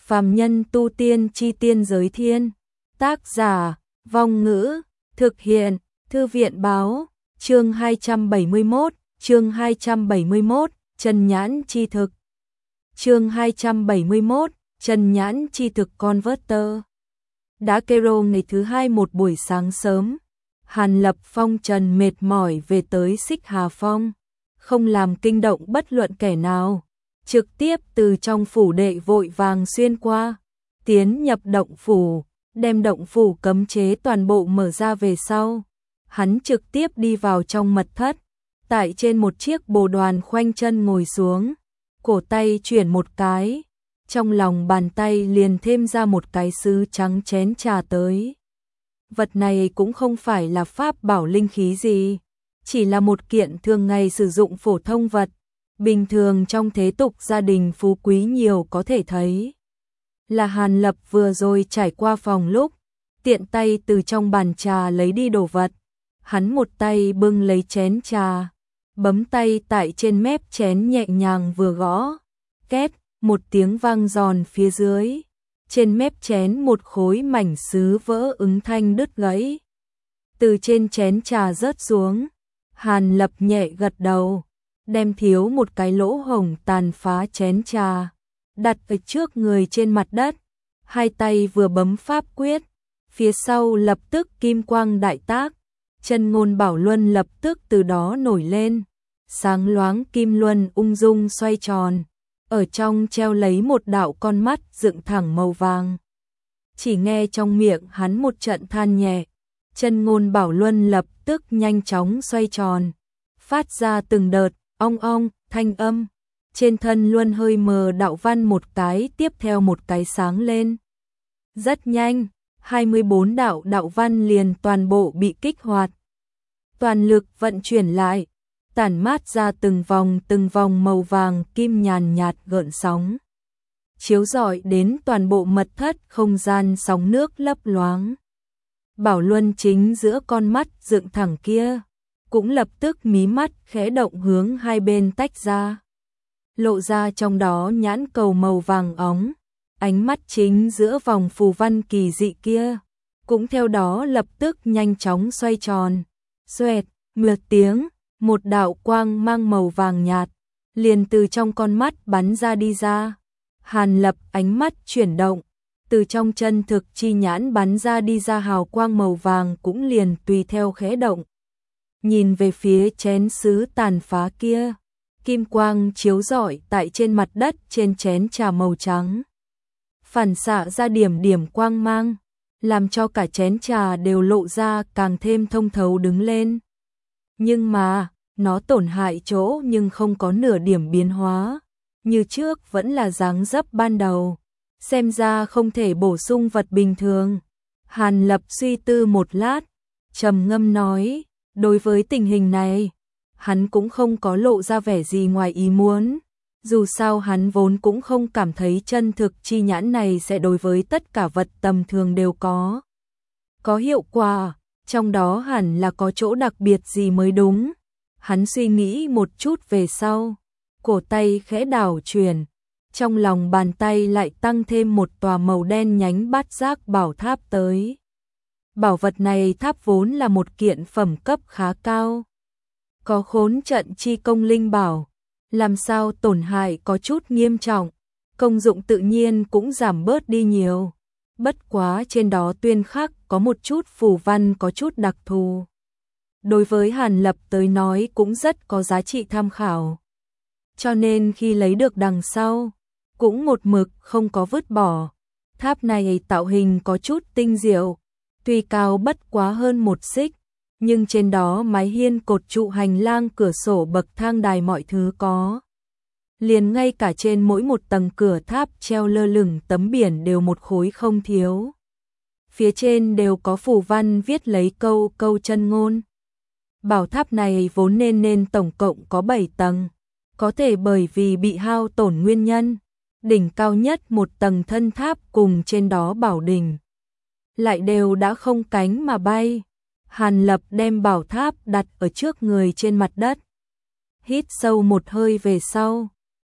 Phàm nhân tu tiên chi tiên giới thiên. Tác giả, Vong Ngữ, thực hiện, Thư viện báo, chương 271, Chân nhãn chi thực. Chương 271, Chân nhãn chi thực Converter. Đã kero ngày thứ hai một buổi sáng sớm, Hàn Lập phong trần mệt mỏi về tới Xích Hà Phong, không làm kinh động bất luận kẻ nào, trực tiếp từ trong phủ đệ vội vàng xuyên qua, tiến nhập động phủ, đem động phủ cấm chế toàn bộ mở ra về sau. Hắn trực tiếp đi vào trong mật thất, tại trên một chiếc bồ đoàn khoanh chân ngồi xuống, cổ tay chuyển một cái, trong lòng bàn tay liền thêm ra một cái sứ trắng chén trà tới. Vật này cũng không phải là pháp bảo linh khí gì, chỉ là một kiện thường ngày sử dụng phổ thông vật, bình thường trong thế tục gia đình phú quý nhiều có thể thấy. Là Hàn Lập vừa rồi trải qua phòng lúc, tiện tay từ trong bàn trà lấy đi đồ vật, hắn một tay bưng lấy chén trà, bấm tay tại trên mép chén nhẹ nhàng vừa gõ, két, một tiếng vang giòn phía dưới, trên mép chén một khối mảnh sứ vỡ ứng thanh đứt gãy, từ trên chén trà rớt xuống. Hàn Lập nhẹ gật đầu, đem thiếu một cái lỗ hổng tàn phá chén trà, đặt ở trước người trên mặt đất, hai tay vừa bấm pháp quyết, phía sau lập tức kim quang đại tác, chân ngôn bảo luân lập tức từ đó nổi lên, sáng loáng kim luân ung dung xoay tròn, ở trong treo lấy một đạo con mắt dựng thẳng màu vàng. Chỉ nghe trong miệng hắn một trận than nhẹ, chân ngôn bảo luân lập tức nhanh chóng xoay tròn, phát ra từng đợt ong ong thanh âm, trên thân luân hơi mờ đạo văn một cái tiếp theo một cái sáng lên. Rất nhanh, 24 đạo đạo văn liền toàn bộ bị kích hoạt. Toàn lực vận chuyển lại, tản mát ra từng vòng màu vàng kim nhàn nhạt gợn sóng, chiếu rọi đến toàn bộ mật thất, không gian sóng nước lấp loáng. Bảo luân chính giữa con mắt dựng thẳng kia, cũng lập tức mí mắt khẽ động hướng hai bên tách ra, lộ ra trong đó nhãn cầu màu vàng óng, ánh mắt chính giữa vòng phù văn kỳ dị kia, cũng theo đó lập tức nhanh chóng xoay tròn, xoẹt, mượt tiếng, một đạo quang mang màu vàng nhạt, liền từ trong con mắt bắn ra đi ra. Hàn Lập ánh mắt chuyển động, từ trong chân thực chi nhãn bắn ra đi ra hào quang màu vàng cũng liền tùy theo khẽ động. Nhìn về phía chén sứ tàn phá kia, kim quang chiếu rọi tại trên mặt đất trên chén trà màu trắng, phản xạ ra điểm điểm quang mang, làm cho cả chén trà đều lộ ra càng thêm thông thấu đứng lên. Nhưng mà, nó tổn hại chỗ nhưng không có nửa điểm biến hóa, như trước vẫn là dáng dấp ban đầu, xem ra không thể bổ sung vật bình thường. Hàn Lập suy tư một lát, trầm ngâm nói, đối với tình hình này, hắn cũng không có lộ ra vẻ gì ngoài ý muốn, dù sao hắn vốn cũng không cảm thấy chân thực chi nhãn này sẽ đối với tất cả vật tầm thường đều có hiệu quả, trong đó hẳn là có chỗ đặc biệt gì mới đúng. Hắn suy nghĩ một chút về sau, cổ tay khẽ đảo chuyển, trong lòng bàn tay lại tăng thêm một tòa màu đen nhánh bát giác bảo tháp tới. Bảo vật này tháp vốn là một kiện phẩm cấp khá cao, có khốn trận chi công linh bảo, làm sao tổn hại có chút nghiêm trọng, công dụng tự nhiên cũng giảm bớt đi nhiều. Bất quá trên đó tuyên khắc có một chút phù văn có chút đặc thù, đối với Hàn Lập tới nói cũng rất có giá trị tham khảo. Cho nên khi lấy được đằng sau, cũng một mực không có vứt bỏ. Tháp này tạo hình có chút tinh diệu, tuy cao bất quá hơn một xích, nhưng trên đó mái hiên cột trụ hành lang cửa sổ bậc thang đài mọi thứ có. Liền ngay cả trên mỗi một tầng cửa tháp treo lơ lửng tấm biển đều một khối không thiếu. Phía trên đều có phù văn viết lấy câu chân ngôn. Bảo tháp này vốn nên tổng cộng có 7 tầng, có thể bởi vì bị hao tổn nguyên nhân, đỉnh cao nhất một tầng thân tháp cùng trên đó bảo đỉnh lại đều đã không cánh mà bay. Hàn Lập đem bảo tháp đặt ở trước người trên mặt đất, hít sâu một hơi về sau,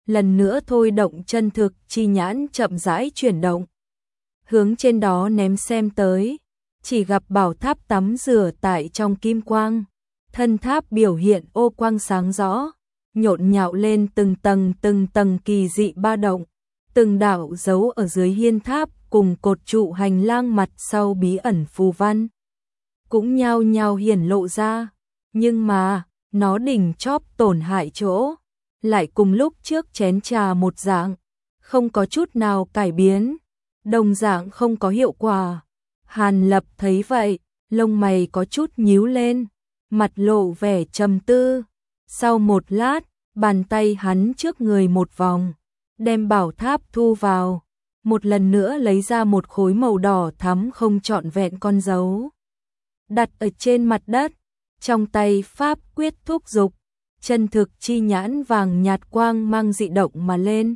lần nữa thôi động chân thực chi nhãn chậm rãi chuyển động. Hướng trên đó ném xem tới, chỉ gặp bảo tháp tắm rửa tại trong kim quang. Thân tháp biểu hiện ô quang sáng rõ, nhộn nhạo lên từng tầng kỳ dị ba động. Từng đạo dấu ở dưới hiên tháp cùng cột trụ hành lang mặt sau bí ẩn phù văn cũng nhao nhao hiển lộ ra, nhưng mà nó đỉnh chóp tổn hại chỗ lại cùng lúc trước chén trà một dạng, không có chút nào cải biến, đồng dạng không có hiệu quả. Hàn Lập thấy vậy, lông mày có chút nhíu lên, mặt lộ vẻ trầm tư. Sau một lát, bàn tay hắn trước người một vòng, đem bảo tháp thu vào, một lần nữa lấy ra một khối màu đỏ thắm không trọn vẹn con dấu, đặt ở trên mặt đất, trong tay pháp quyết thúc dục, chân thực chi nhãn vàng nhạt quang mang dị động mà lên,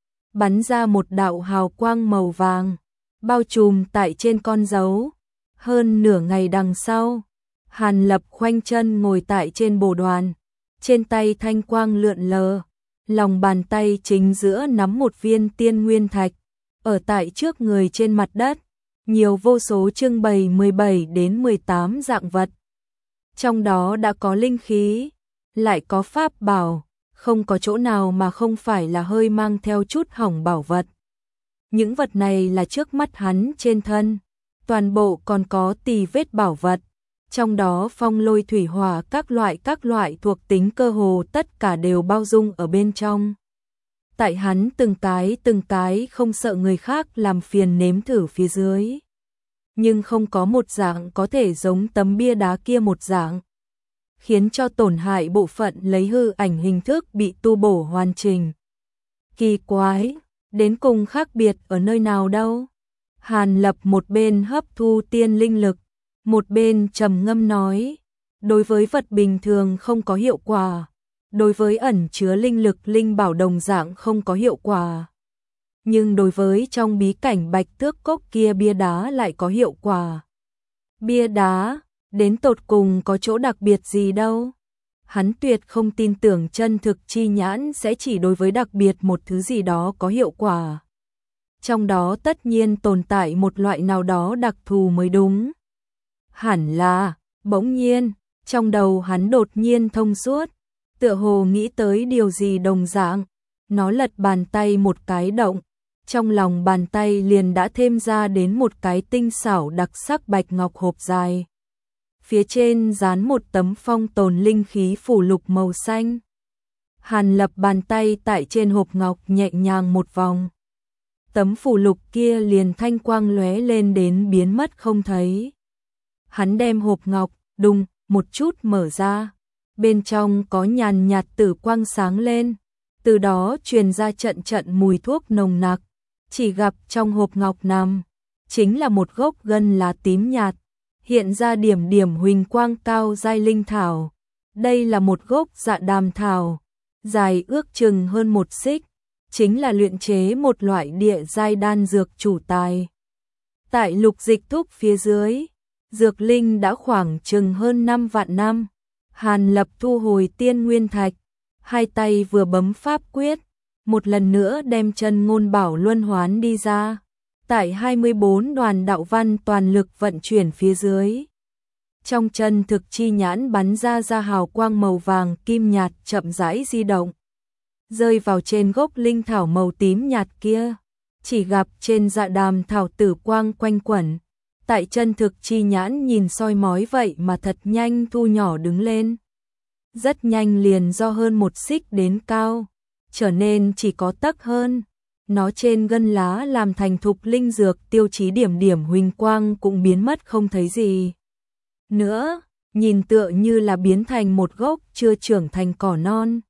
bắn ra một đạo hào quang màu vàng, bao trùm tại trên con dấu. Hơn nửa ngày đằng sau, Hàn Lập khoanh chân ngồi tại trên bồ đoàn, trên tay thanh quang lượn lờ, lòng bàn tay chính giữa nắm một viên tiên nguyên thạch, ở tại trước người trên mặt đất, nhiều vô số trưng bày 17 đến 18 dạng vật. Trong đó đã có linh khí, lại có pháp bảo, không có chỗ nào mà không phải là hơi mang theo chút hỏng bảo vật. Những vật này là trước mắt hắn trên thân, toàn bộ còn có tì vết bảo vật, trong đó phong lôi thủy hỏa các loại thuộc tính cơ hồ tất cả đều bao dung ở bên trong. Tại hắn từng cái không sợ người khác làm phiền nếm thử phía dưới, nhưng không có một dạng có thể giống tấm bia đá kia một dạng, khiến cho tổn hại bộ phận lấy hư ảnh hình thức bị tu bổ hoàn chỉnh. Kỳ quái, đến cùng khác biệt ở nơi nào đâu? Hàn Lập một bên hấp thu tiên linh lực, một bên trầm ngâm nói, đối với vật bình thường không có hiệu quả, đối với ẩn chứa linh lực linh bảo đồng dạng không có hiệu quả. Nhưng đối với trong bí cảnh Bạch Tước Cốc kia bia đá lại có hiệu quả. Bia đá, đến tột cùng có chỗ đặc biệt gì đâu? Hắn tuyệt không tin tưởng chân thực chi nhãn sẽ chỉ đối với đặc biệt một thứ gì đó có hiệu quả. Trong đó tất nhiên tồn tại một loại nào đó đặc thù mới đúng. Hẳn là, bỗng nhiên, trong đầu hắn đột nhiên thông suốt, tựa hồ nghĩ tới điều gì đồng dạng, nó lật bàn tay một cái động, trong lòng bàn tay liền đã thêm ra đến một cái tinh xảo đặc sắc bạch ngọc hộp dài. Phía trên dán một tấm phong tồn linh khí phủ lục màu xanh. Hàn Lập bàn tay tại trên hộp ngọc nhẹ nhàng một vòng. Tấm phủ lục kia liền thanh quang lóe lên đến biến mất không thấy. Hắn đem hộp ngọc, đùng, một chút mở ra. Bên trong có nhàn nhạt tử quang sáng lên. Từ đó truyền ra trận trận mùi thuốc nồng nặc. Chỉ gặp trong hộp ngọc nằm, chính là một gốc gân lá tím nhạt, hiện ra điểm điểm huỳnh quang cao giai linh thảo. Đây là một gốc dạ đàm thảo, dài ước chừng hơn một xích, chính là luyện chế một loại địa giai đan dược chủ tài. Tại Lục Dịch Thúc phía dưới, dược linh đã khoảng chừng hơn 5 vạn năm. Hàn Lập thu hồi tiên nguyên thạch, hai tay vừa bấm pháp quyết, một lần nữa đem chân ngôn bảo luân hoán đi ra. Tại 24 đoàn đạo văn toàn lực vận chuyển phía dưới, trong chân thực chi nhãn bắn ra hào quang màu vàng kim nhạt chậm rãi di động, rơi vào trên gốc linh thảo màu tím nhạt kia. Chỉ gặp trên dạ đàm thảo tử quang quanh quẩn, tại chân thực chi nhãn nhìn soi mói vậy mà thật nhanh thu nhỏ đứng lên. Rất nhanh liền do hơn một xích đến cao, trở nên chỉ có tấc hơn. Nó trên gân lá làm thành thục linh dược tiêu chí điểm điểm huỳnh quang cũng biến mất không thấy gì nữa, nhìn tựa như là biến thành một gốc chưa trưởng thành cỏ non.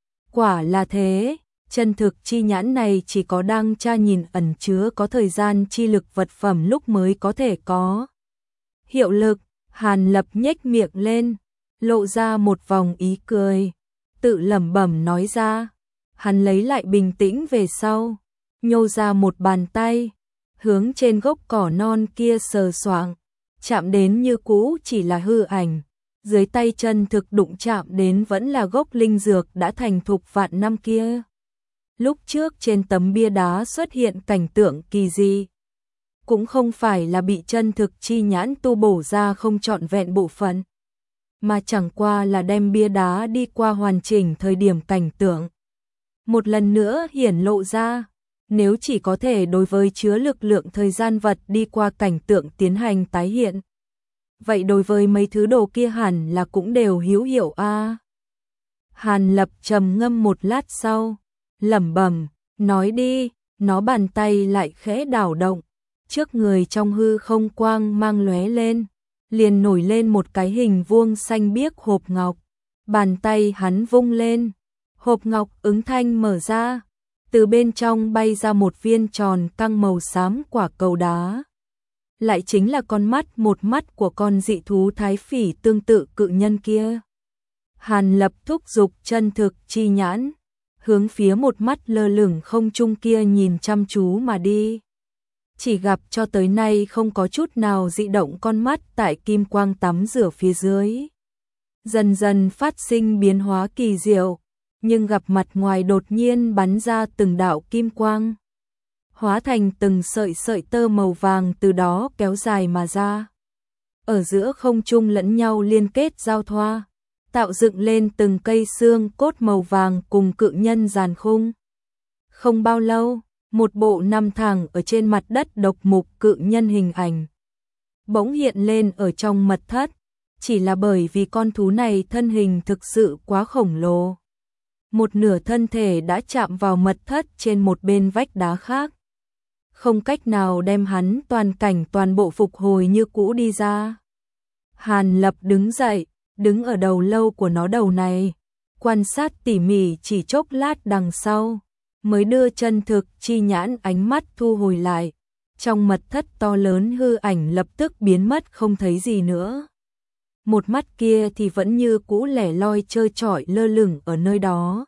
Quả là thế, chân thực chi nhãn này chỉ có đang tra nhìn ẩn chứa có thời gian chi lực vật phẩm lúc mới có thể có hiệu lực. Hàn Lập nhếch miệng lên, lộ ra một vòng ý cười, tự lẩm bẩm nói ra. Hắn lấy lại bình tĩnh về sau, nhô ra một bàn tay, hướng trên gốc cỏ non kia sờ soạng, chạm đến như cũ chỉ là hư ảnh, dưới tay chân thực đụng chạm đến vẫn là gốc linh dược đã thành thục vạn năm kia. Lúc trước trên tấm bia đá xuất hiện cảnh tượng kỳ dị, cũng không phải là bị chân thực chi nhãn tu bổ ra không trọn vẹn bộ phận, mà chẳng qua là đem bia đá đi qua hoàn chỉnh thời điểm cảnh tượng. Một lần nữa hiển lộ ra, nếu chỉ có thể đối với chứa lực lượng thời gian vật đi qua cảnh tượng tiến hành tái hiện. Vậy đối với mấy thứ đồ kia hẳn là cũng đều hữu hiệu a. Hàn Lập trầm ngâm một lát sau, lẩm bẩm, nói đi, nó bàn tay lại khẽ đảo động, trước người trong hư không quang mang lóe lên, liền nổi lên một cái hình vuông xanh biếc hộp ngọc, bàn tay hắn vung lên, hộp ngọc ứng thanh mở ra, từ bên trong bay ra một viên tròn căng màu xám quả cầu đá. Lại chính là con mắt một mắt của con dị thú thái phỉ tương tự cự nhân kia. Hàn Lập thúc giục chân thực chi nhãn, hướng phía một mắt lơ lửng không trung kia nhìn chăm chú mà đi. Chỉ gặp cho tới nay không có chút nào dị động con mắt tại kim quang tắm rửa phía dưới. Dần dần phát sinh biến hóa kỳ diệu, nhưng gặp mặt ngoài đột nhiên bắn ra từng đạo kim quang, hóa thành từng sợi sợi tơ màu vàng từ đó kéo dài mà ra. Ở giữa không trung lẫn nhau liên kết giao thoa, tạo dựng lên từng cây xương cốt màu vàng cùng cự nhân giàn khung. Không bao lâu, một bộ nằm thẳng ở trên mặt đất độc mục cự nhân hình ảnh bỗng hiện lên ở trong mật thất, chỉ là bởi vì con thú này thân hình thực sự quá khổng lồ. Một nửa thân thể đã chạm vào mật thất trên một bên vách đá khác, không cách nào đem hắn toàn cảnh toàn bộ phục hồi như cũ đi ra. Hàn Lập đứng dậy, đứng ở đầu lâu của nó đầu này, quan sát tỉ mỉ chỉ chốc lát đằng sau, mới đưa chân thực chi nhãn ánh mắt thu hồi lại. Trong mật thất to lớn hư ảnh lập tức biến mất không thấy gì nữa. Một mắt kia thì vẫn như cũ lẻ loi trơ trọi lơ lửng ở nơi đó.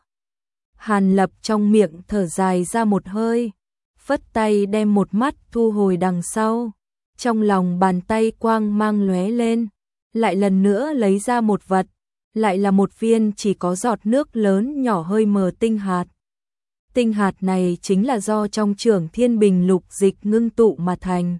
Hàn Lập trong miệng thở dài ra một hơi, phất tay đem một mắt thu hồi đằng sau. Trong lòng bàn tay quang mang lóe lên, lại lần nữa lấy ra một vật, lại là một viên chỉ có giọt nước lớn nhỏ hơi mờ tinh hạt. Tinh hạt này chính là do trong Trưởng Thiên Bình Lục dịch ngưng tụ mà thành.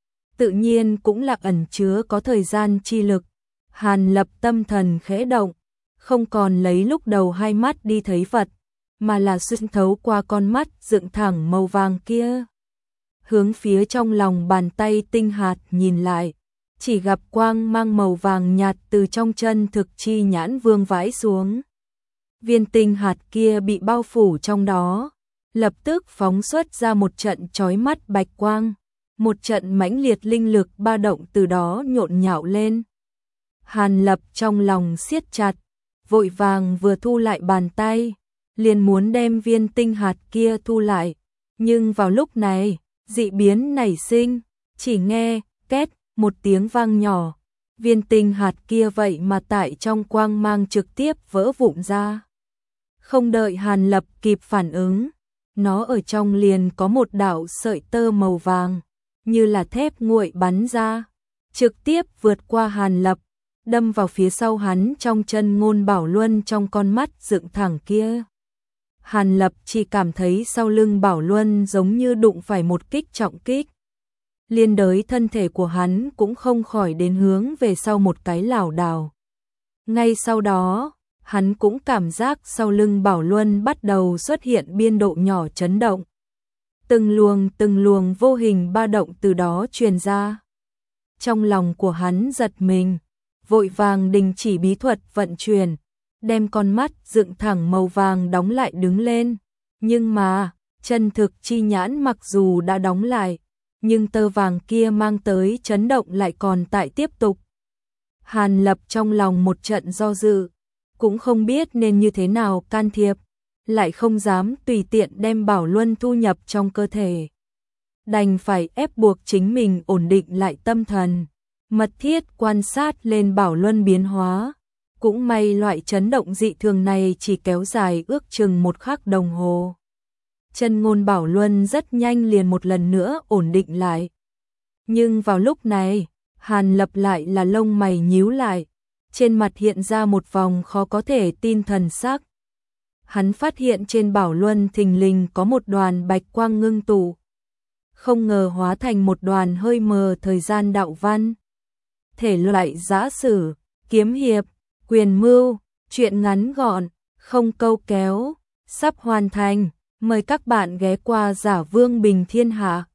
Tự nhiên cũng là ẩn chứa có thời gian chi lực. Hàn Lập tâm thần khẽ động, không còn lấy lúc đầu hai mắt đi thấy vật, mà là xuyên thấu qua con mắt dựng thẳng màu vàng kia. Hướng phía trong lòng bàn tay tinh hạt nhìn lại, chỉ gặp quang mang màu vàng nhạt từ trong chân thực chi nhãn vương vãi xuống. Viên tinh hạt kia bị bao phủ trong đó, lập tức phóng xuất ra một trận chói mắt bạch quang, một trận mãnh liệt linh lực ba động từ đó nhộn nhạo lên. Hàn Lập trong lòng siết chặt, vội vàng vừa thu lại bàn tay, liền muốn đem viên tinh hạt kia thu lại, nhưng vào lúc này, dị biến nảy sinh, chỉ nghe két một tiếng vang nhỏ, viên tinh hạt kia vậy mà tại trong quang mang trực tiếp vỡ vụn ra. Không đợi Hàn Lập kịp phản ứng, nó ở trong liền có một đạo sợi tơ màu vàng, như là thép nguội bắn ra, trực tiếp vượt qua Hàn Lập, đâm vào phía sau hắn trong chân Ngôn Bảo Luân trong con mắt dựng thẳng kia. Hàn Lập chỉ cảm thấy sau lưng Bảo Luân giống như đụng phải một kích trọng kích. Liên đới thân thể của hắn cũng không khỏi đến hướng về sau một cái lảo đảo. Ngay sau đó, hắn cũng cảm giác sau lưng Bảo Luân bắt đầu xuất hiện biên độ nhỏ chấn động. Từng luồng vô hình ba động từ đó truyền ra. Trong lòng của hắn giật mình, vội vàng đình chỉ bí thuật vận chuyển, đem con mắt dựng thẳng màu vàng đóng lại đứng lên. Nhưng mà, chân thực chi nhãn mặc dù đã đóng lại, nhưng tơ vàng kia mang tới chấn động lại còn tại tiếp tục. Hàn Lập trong lòng một trận do dự, cũng không biết nên như thế nào can thiệp, lại không dám tùy tiện đem Bảo Luân thu nhập trong cơ thể. Đành phải ép buộc chính mình ổn định lại tâm thần, mật thiết quan sát lên Bảo Luân biến hóa. Cũng may loại chấn động dị thường này chỉ kéo dài ước chừng 1 khắc đồng hồ. Chân Ngôn Bảo Luân rất nhanh liền một lần nữa ổn định lại. Nhưng vào lúc này, Hàn Lập lại là lông mày nhíu lại, trên mặt hiện ra một vòng khó có thể tin thần sắc. hắn phát hiện trên bảo luân thình lình có một đoàn bạch quang ngưng tụ. Không ngờ hóa thành một đoàn hơi mờ thời gian đạo văn. Thể loại giã sử, kiếm hiệp, quyền mưu, truyện ngắn gọn, không câu kéo, sắp hoàn thành. Mời các bạn ghé qua Giả Vương Bình Thiên Hạ.